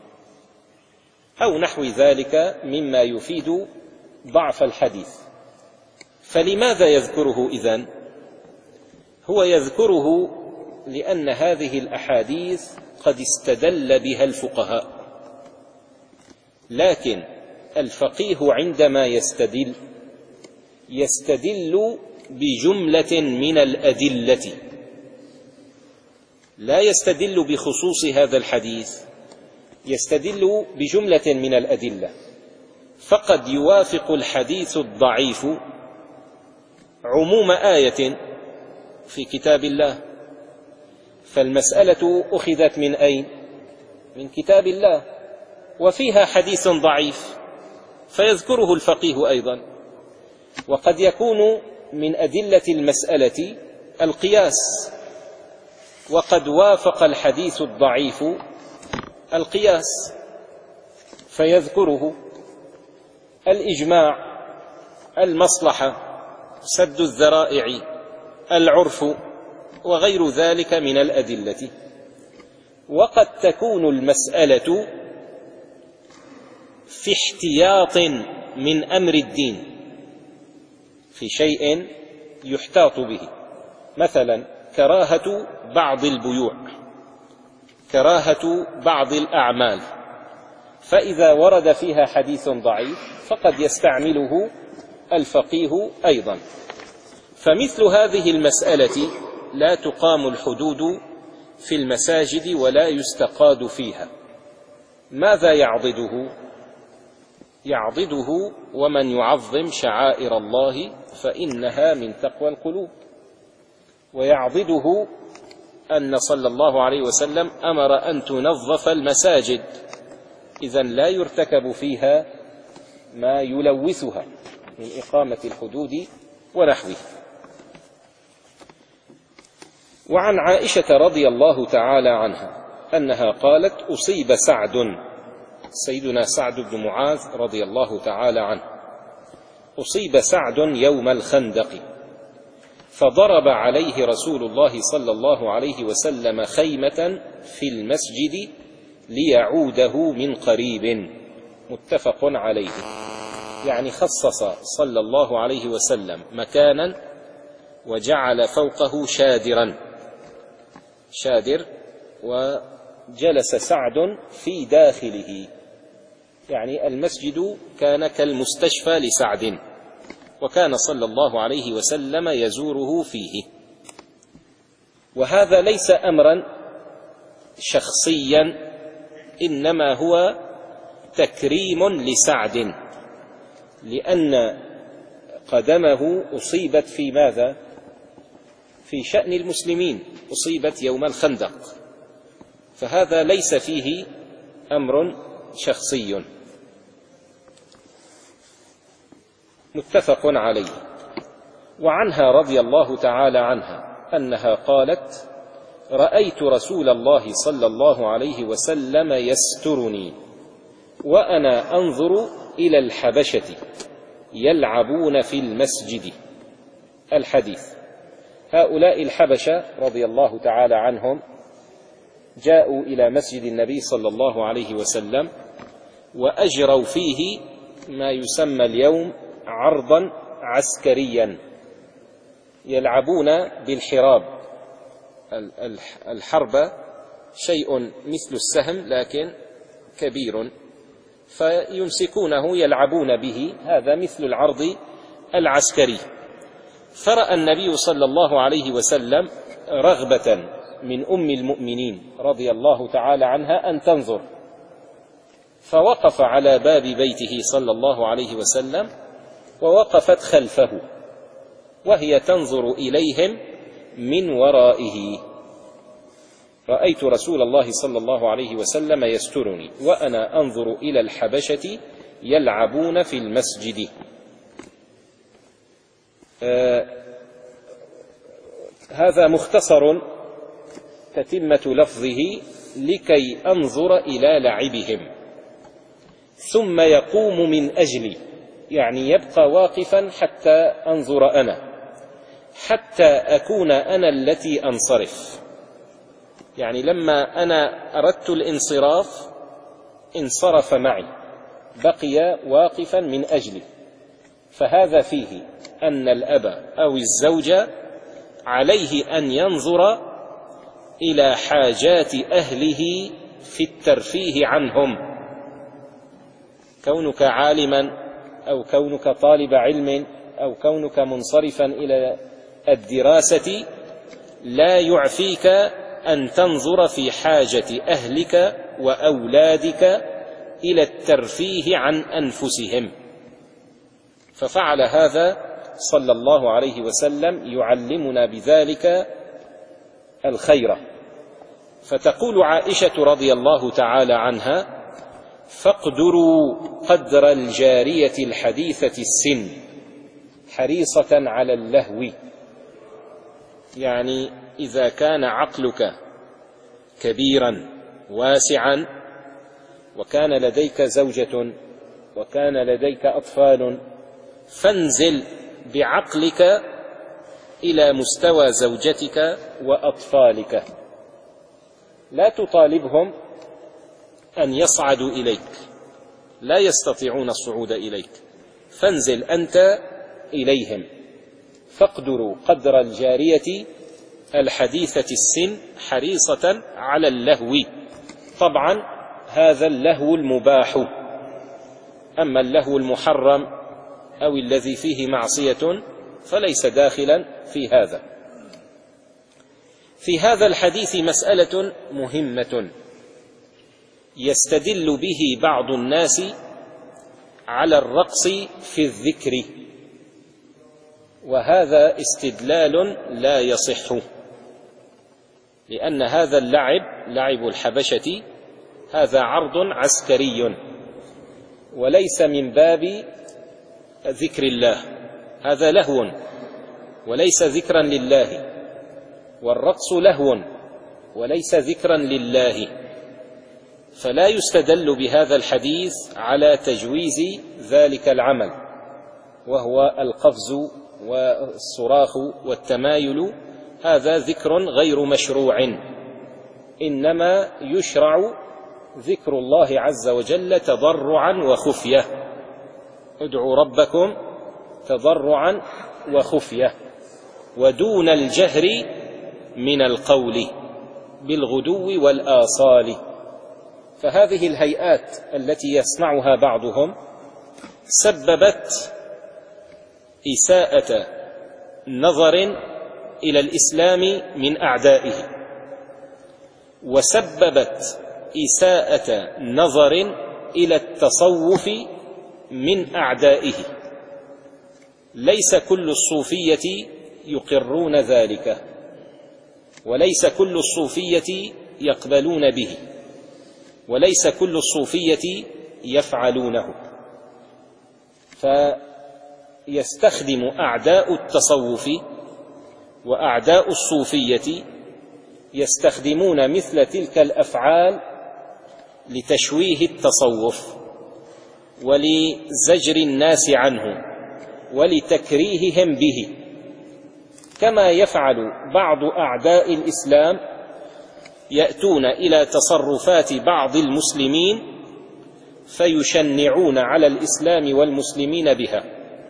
A: أو نحو ذلك مما يفيد ضعف الحديث. فلماذا يذكره إذن؟ هو يذكره لأن هذه الأحاديث قد استدل بها الفقهاء، لكن الفقيه عندما يستدل يستدل بجملة من الأدلة، لا يستدل بخصوص هذا الحديث، يستدل بجملة من الأدلة. فقد يوافق الحديث الضعيف عموم آية في كتاب الله، فالمسألة أخذت من أين؟ من كتاب الله، وفيها حديث ضعيف فيذكره الفقيه أيضا. وقد يكون من أدلة المسألة القياس، وقد وافق الحديث الضعيف القياس فيذكره. الإجماع، المصلحة، سد الذرائع، العرف، وغير ذلك من الأدلة. وقد تكون المسألة في احتياط من أمر الدين، في شيء يحتاط به، مثلا كراهة بعض البيوع، كراهة بعض الأعمال، فإذا ورد فيها حديث ضعيف فقد يستعمله الفقيه أيضا. فمثل هذه المسألة لا تقام الحدود في المساجد ولا يستقاد فيها. ماذا يعضده؟ يعضده ومن يعظم شعائر الله فإنها من تقوى القلوب. ويعضده أن صلى الله عليه وسلم أمر أن تنظف المساجد، إذن لا يرتكب فيها ما يلوثها من إقامة الحدود ونحوه. وعن عائشة رضي الله تعالى عنها أنها قالت: أصيب سعد، سيدنا سعد بن معاذ رضي الله تعالى عنه، أصيب سعد يوم الخندق، فضرب عليه رسول الله صلى الله عليه وسلم خيمة في المسجد ليعوده من قريب، متفق عليه. يعني خصص صلى الله عليه وسلم مكانا وجعل فوقه شادرا، شادر، وجلس سعد في داخله، يعني المسجد كان كالمستشفى لسعد، وكان صلى الله عليه وسلم يزوره فيه. وهذا ليس أمرا شخصيا، إنما هو تكريم لسعد، لأن قدمه أصيبت في ماذا؟ في شأن المسلمين، أصيبت يوم الخندق، فهذا ليس فيه أمر شخصي. متفق عليه. وعنها رضي الله تعالى عنها أنها قالت: رأيت رسول الله صلى الله عليه وسلم يسترني وأنا أنظر إلى الحبشة يلعبون في المسجد. الحديث. هؤلاء الحبشة رضي الله تعالى عنهم جاءوا إلى مسجد النبي صلى الله عليه وسلم وأجروا فيه ما يسمى اليوم عرضا عسكريا، يلعبون بالحراب. الحرب شيء مثل السهم لكن كبير، فيمسكونه يلعبون به، هذا مثل العرض العسكري. فرأى النبي صلى الله عليه وسلم رغبة من أم المؤمنين رضي الله تعالى عنها أن تنظر، فوقف على باب بيته صلى الله عليه وسلم ووقفت خلفه وهي تنظر إليهم من ورائه. رأيت رسول الله صلى الله عليه وسلم يسترني وأنا أنظر إلى الحبشة يلعبون في المسجد. آه هذا مختصر تتمة لفظه: لكي أنظر إلى لعبهم، ثم يقوم من أجلي، يعني يبقى واقفا حتى أنظر أنا، حتى أكون أنا التي أنصرف. يعني لما أنا أردت الانصراف انصرف معي، بقي واقفا من أجلي. فهذا فيه أن الأب أو الزوج عليه أن ينظر إلى حاجات أهله في الترفيه عنهم. كونك عالما أو كونك طالب علم أو كونك منصرفا إلى الدراسة لا يعفيك أن تنظر في حاجة أهلك وأولادك إلى الترفيه عن أنفسهم. ففعل هذا صلى الله عليه وسلم يعلمنا بذلك الخير. فتقول عائشة رضي الله تعالى عنها: فاقدروا قدر الجارية الحديثة السن حريصة على اللهو. يعني إذا كان عقلك كبيرا واسعا وكان لديك زوجة وكان لديك أطفال، فانزل بعقلك إلى مستوى زوجتك وأطفالك، لا تطالبهم أن يصعدوا إليك، لا يستطيعون الصعود إليك، فانزل أنت إليهم. فاقدروا قدر الجارية الحديثة السن حريصة على اللهو. طبعا هذا اللهو المباح، أما اللهو المحرم أو الذي فيه معصية فليس داخلا في هذا. في هذا الحديث مسألة مهمة يستدل به بعض الناس على الرقص في الذكر، وهذا استدلال لا يصح، لأن هذا اللعب، لعب الحبشة، هذا عرض عسكري وليس من باب ذكر الله، هذا لهو وليس ذكرا لله، والرقص لهو وليس ذكرا لله، فلا يستدل بهذا الحديث على تجويز ذلك العمل، وهو القفز والصراخ والتمايل، هذا ذكر غير مشروع، إنما يشرع ذكر الله عز وجل تضرعا وخفية. ادعوا ربكم تضرعا وخفية ودون الجهر من القول بالغدو والآصال. فهذه الهيئات التي يصنعها بعضهم سببت إساءة نظر إلى الإسلام من أعدائه، وسببت إساءة نظر إلى التصوف من أعدائه. ليس كل الصوفية يقرون ذلك، وليس كل الصوفية يقبلون به، وليس كل الصوفية يفعلونه. فيستخدم أعداء التصوف وأعداء الصوفية يستخدمون مثل تلك الأفعال لتشويه التصوف ولزجر الناس عنه ولتكريههم به، كما يفعل بعض أعداء الإسلام، يأتون إلى تصرفات بعض المسلمين فيشنعون على الإسلام والمسلمين بها.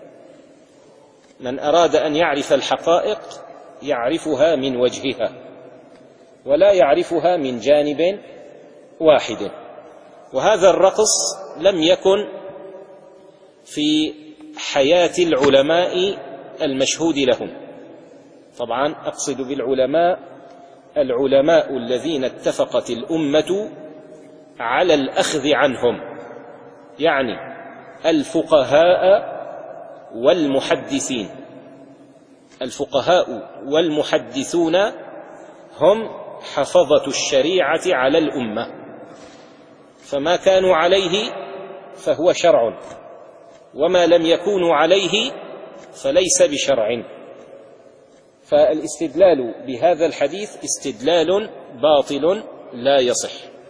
A: من أراد أن يعرف الحقائق يعرفها من وجهها ولا يعرفها من جانب واحد. وهذا الرقص لم يكن في حياة العلماء المشهود لهم، طبعا أقصد بالعلماء العلماء الذين اتفقت الأمة على الأخذ عنهم، يعني الفقهاء والمحدثين. الفقهاء والمحدثون هم حفظة الشريعة على الأمة، فما كانوا عليه فهو شرع، وما لم يكونوا عليه فليس بشرع. فالاستدلال بهذا الحديث استدلال باطل لا يصح.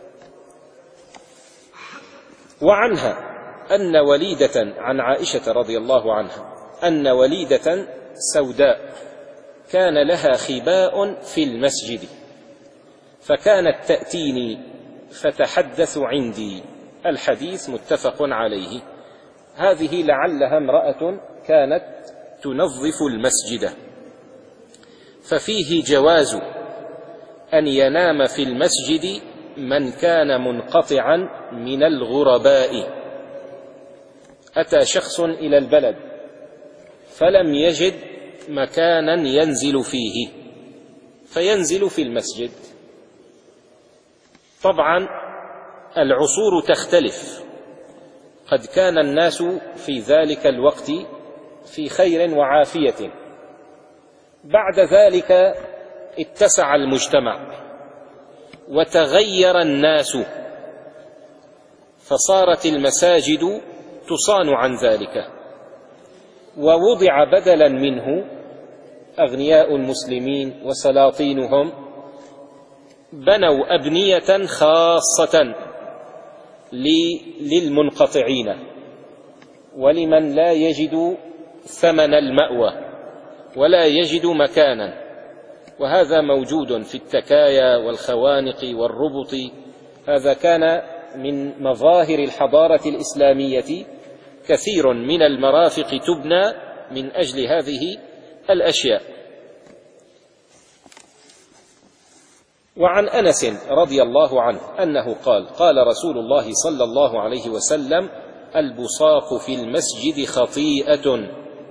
A: وعنها أن وليدة، عن عائشة رضي الله عنها، أن وليدة سوداء كان لها خباء في المسجد، فكانت تأتيني فتحدث عندي. الحديث متفق عليه. هذه لعلها امرأة كانت تنظف المسجد، ففيه جواز أن ينام في المسجد من كان منقطعا من الغرباء. أتى شخص إلى البلد فلم يجد مكانا ينزل فيه فينزل في المسجد. طبعا العصور تختلف، قد كان الناس في ذلك الوقت في خير وعافية. بعد ذلك اتسع المجتمع وتغير الناس، فصارت المساجد تصان عن ذلك، ووضع بدلا منه أغنياء المسلمين وسلاطينهم بنوا أبنية خاصة للمنقطعين ولمن لا يجد ثمن المأوى ولا يجد مكانا، وهذا موجود في التكايا والخوانق والربط. هذا كان من مظاهر الحضارة الإسلامية، كثير من المرافق تبنى من أجل هذه الأشياء. وعن أنس رضي الله عنه أنه قال: قال رسول الله صلى الله عليه وسلم: البصاق في المسجد خطيئة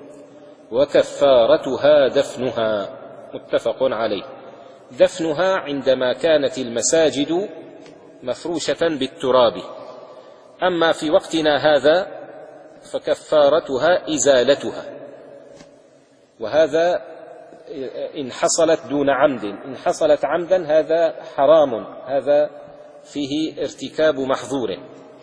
A: وكفارتها دفنها. متفق عليه. دفنها عندما كانت المساجد مفروشة بالتراب، أما في وقتنا هذا فكفارتها إزالتها، وهذا إن حصلت دون عمد. إن حصلت عمدا هذا حرام، هذا فيه ارتكاب محظور.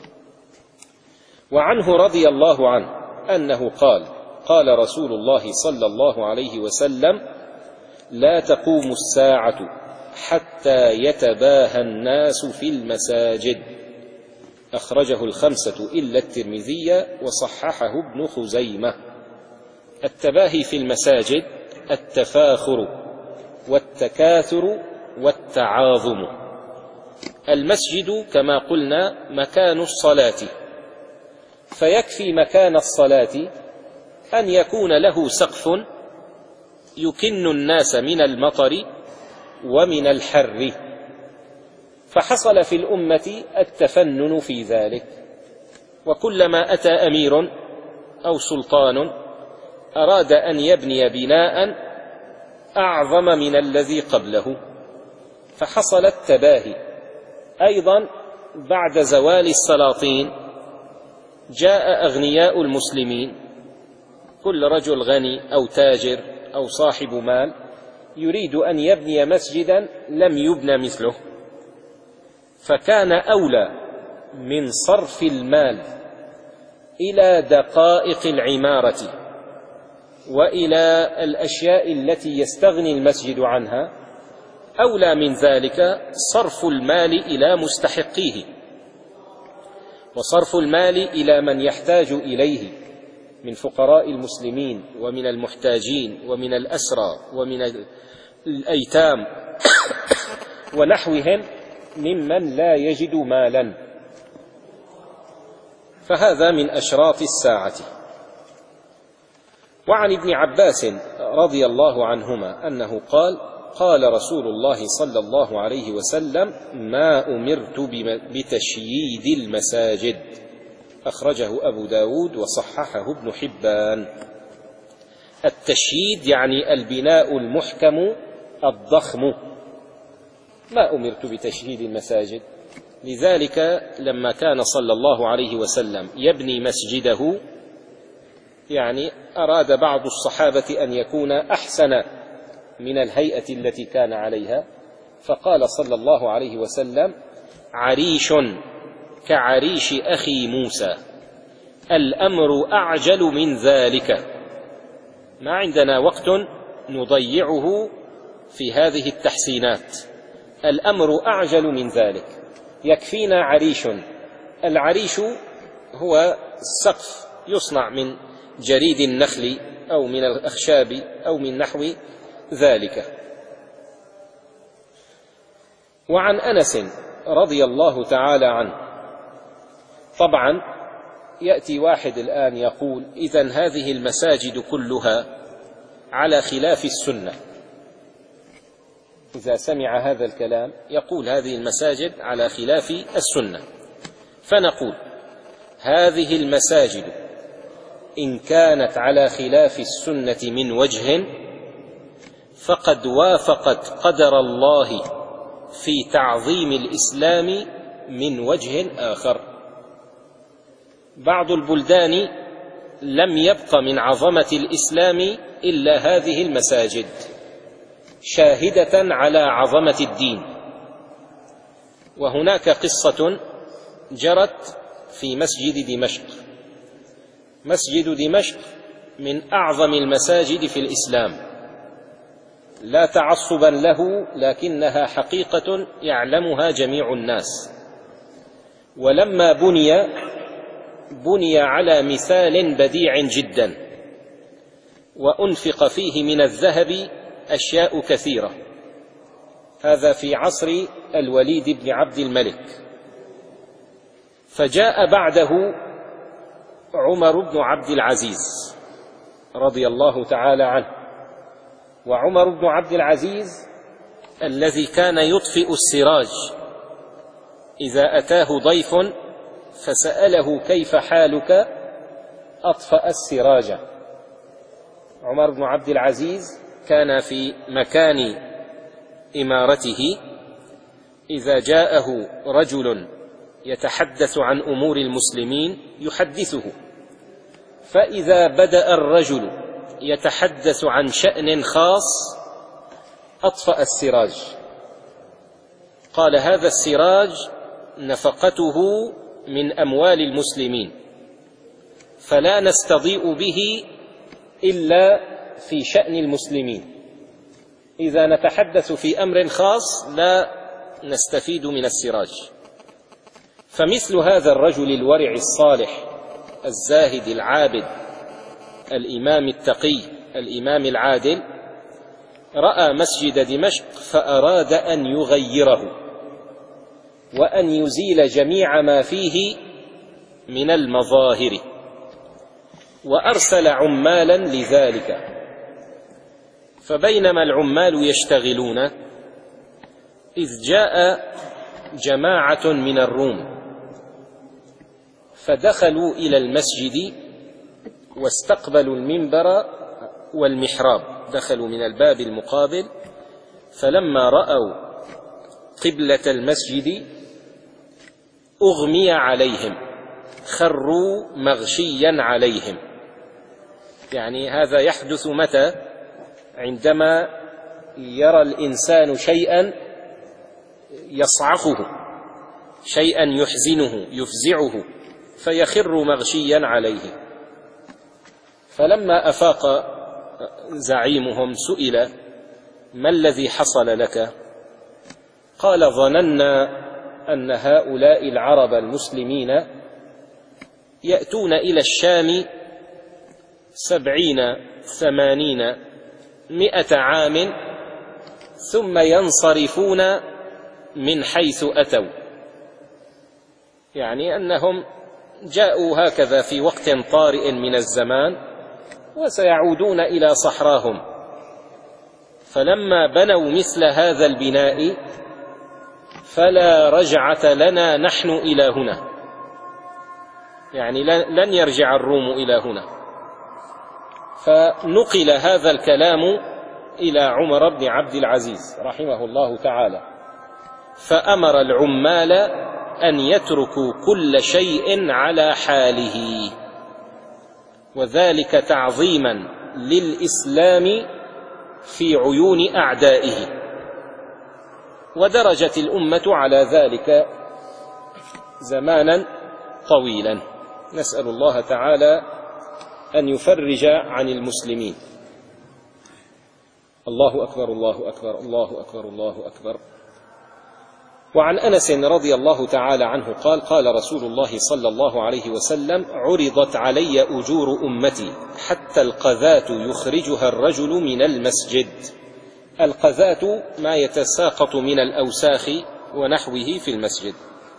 A: وعنه رضي الله عنه أنه قال: قال رسول الله صلى الله عليه وسلم: لا تقوم الساعة حتى يتباهى الناس في المساجد. أخرجه الخمسة إلا الترمذي وصححه ابن خزيمة. التباهي في المساجد التفاخر والتكاثر والتعاظم. المسجد كما قلنا مكان الصلاة، فيكفي مكان الصلاة أن يكون له سقف يكن الناس من المطر ومن الحر، فحصل في الأمة التفنن في ذلك. وكلما أتى أمير أو سلطان أراد أن يبني بناء أعظم من الذي قبله، فحصل التباهي. أيضا بعد زوال السلاطين جاء أغنياء المسلمين، كل رجل غني أو تاجر أو صاحب مال يريد أن يبني مسجدا لم يبنى مثله، فكان أولى من صرف المال إلى دقائق العمارة وإلى الأشياء التي يستغني المسجد عنها، أولى من ذلك صرف المال إلى مستحقيه، وصرف المال إلى من يحتاج إليه من فقراء المسلمين ومن المحتاجين ومن الأسرى ومن الأيتام ونحوهم ممن لا يجد مالا. فهذا من أشراط الساعة. وعن ابن عباس رضي الله عنهما أنه قال: قال رسول الله صلى الله عليه وسلم: ما أمرت بتشييد المساجد. أخرجه أبو داود وصححه ابن حبان. التشييد يعني البناء المحكم الضخم. ما أمرت بتشييد المساجد، لذلك لما كان صلى الله عليه وسلم يبني مسجده يعني أراد بعض الصحابة أن يكون أحسن من الهيئة التي كان عليها، فقال صلى الله عليه وسلم: عريش كعريش أخي موسى، الأمر أعجل من ذلك. ما عندنا وقت نضيعه في هذه التحسينات، الأمر أعجل من ذلك، يكفينا عريش. العريش هو السقف يصنع من جريد النخل أو من الأخشاب أو من نحو ذلك. وعن أنس رضي الله تعالى عنه، طبعا يأتي واحد الآن يقول: إذن هذه المساجد كلها على خلاف السنة. إذا سمع هذا الكلام يقول هذه المساجد على خلاف السنة، فنقول: هذه المساجد إن كانت على خلاف السنة من وجه فقد وافقت قدر الله في تعظيم الإسلام من وجه آخر. بعض البلدان لم يبق من عظمة الإسلام إلا هذه المساجد شاهدة على عظمة الدين. وهناك قصة جرت في مسجد دمشق. مسجد دمشق من أعظم المساجد في الإسلام، لا تعصبا له، لكنها حقيقة يعلمها جميع الناس. ولما بني بني على مثال بديع جدا، وأنفق فيه من الذهب أشياء كثيرة. هذا في عصر الوليد بن عبد الملك. فجاء بعده عمر بن عبد العزيز رضي الله تعالى عنه. وعمر بن عبد العزيز الذي كان يطفئ السراج إذا أتاه ضيف فسأله كيف حالك أطفأ السراج. عمر بن عبد العزيز كان في مكان إمارته إذا جاءه رجل يتحدث عن أمور المسلمين يحدثه، فإذا بدأ الرجل يتحدث عن شأن خاص أطفأ السراج. قال: هذا السراج نفقته من أموال المسلمين، فلا نستضيء به إلا في شأن المسلمين. إذا نتحدث في أمر خاص لا نستفيد من السراج. فمثل هذا الرجل الورع الصالح الزاهد العابد الإمام التقي الإمام العادل رأى مسجد دمشق فأراد أن يغيره وأن يزيل جميع ما فيه من المظاهر، وأرسل عمالا لذلك. فبينما العمال يشتغلون إذ جاء جماعة من الروم فدخلوا إلى المسجد واستقبلوا المنبر والمحراب، دخلوا من الباب المقابل. فلما رأوا قبلة المسجد أغمي عليهم، خروا مغشيا عليهم. يعني هذا يحدث متى؟ عندما يرى الإنسان شيئا يصعقه، شيئا يحزنه يفزعه، فيخر مغشيا عليه. فلما أفاق زعيمهم سئل: ما الذي حصل لك؟ قال: ظننا أن هؤلاء العرب المسلمين يأتون إلى الشام سبعين ثمانين مئة عام ثم ينصرفون من حيث أتوا، يعني أنهم جاءوا هكذا في وقت طارئ من الزمان وسيعودون إلى صحراهم. فلما بنوا مثل هذا البناء فلا رجعة لنا نحن إلى هنا، يعني لن يرجع الروم إلى هنا. فنقل هذا الكلام إلى عمر بن عبد العزيز رحمه الله تعالى، فأمر العمال أن يتركوا كل شيء على حاله، وذلك تعظيما للإسلام في عيون أعدائه. ودرجت الأمة على ذلك زمانا طويلا. نسأل الله تعالى أن يفرج عن المسلمين. الله أكبر الله أكبر الله أكبر الله أكبر. وعن أنس رضي الله تعالى عنه قال: قال رسول الله صلى الله عليه وسلم: عرضت علي أجور أمتي حتى القذاة يخرجها الرجل من المسجد. القذاة ما يتساقط من الأوساخ ونحوه في المسجد.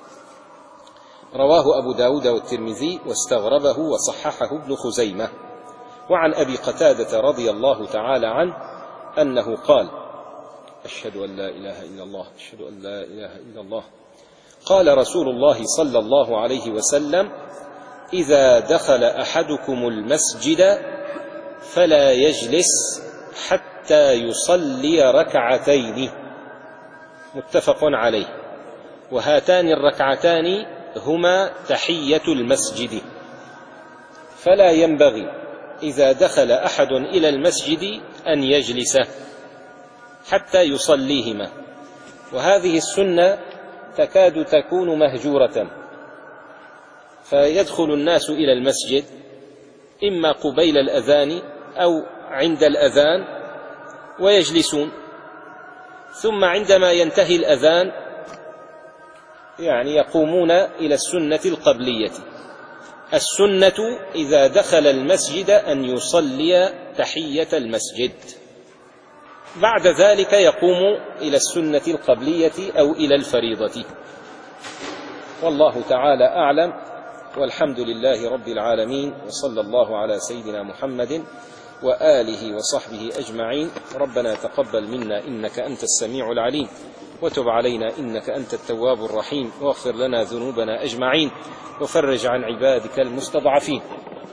A: رواه أبو داود والترمذي واستغربه وصححه ابن خزيمة. وعن أبي قتادة رضي الله تعالى عنه أنه قال: أشهد أن لا إله إلا الله أشهد أن لا إله إلا الله قال رسول الله صلى الله عليه وسلم: إذا دخل أحدكم المسجد فلا يجلس حتى يصلي ركعتين. متفق عليه. وهاتان الركعتان هما تحية المسجد. فلا ينبغي إذا دخل أحد إلى المسجد أن يجلس حتى يصليهما، وهذه السنة تكاد تكون مهجورة، فيدخل الناس إلى المسجد إما قبيل الأذان أو عند الأذان ويجلسون، ثم عندما ينتهي الأذان يعني يقومون إلى السنة القبلية. السنة إذا دخل المسجد أن يصلي تحية المسجد، بعد ذلك يقوم إلى السنة القبلية أو إلى الفريضة. والله تعالى أعلم، والحمد لله رب العالمين، وصلى الله على سيدنا محمد وآله وصحبه أجمعين. ربنا تقبل منا إنك أنت السميع العليم، وتب علينا إنك أنت التواب الرحيم، واغفر لنا ذنوبنا أجمعين، وفرج عن عبادك المستضعفين.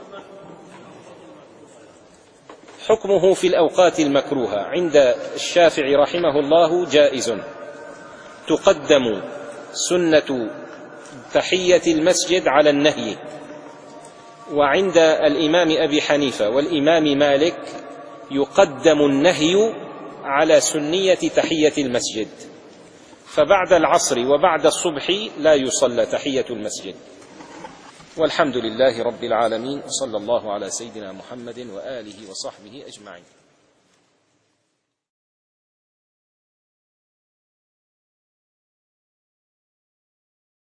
A: حكمه في الأوقات المكروهة عند الشافعي رحمه الله جائز، تقدم سنة تحية المسجد على النهي، وعند الإمام أبي حنيفة والإمام مالك يقدم النهي على سنية تحية المسجد، فبعد العصر وبعد الصبح لا يصلى تحية المسجد. والحمد لله رب العالمين، وصلى الله على سيدنا محمد وآله وصحبه أجمعين.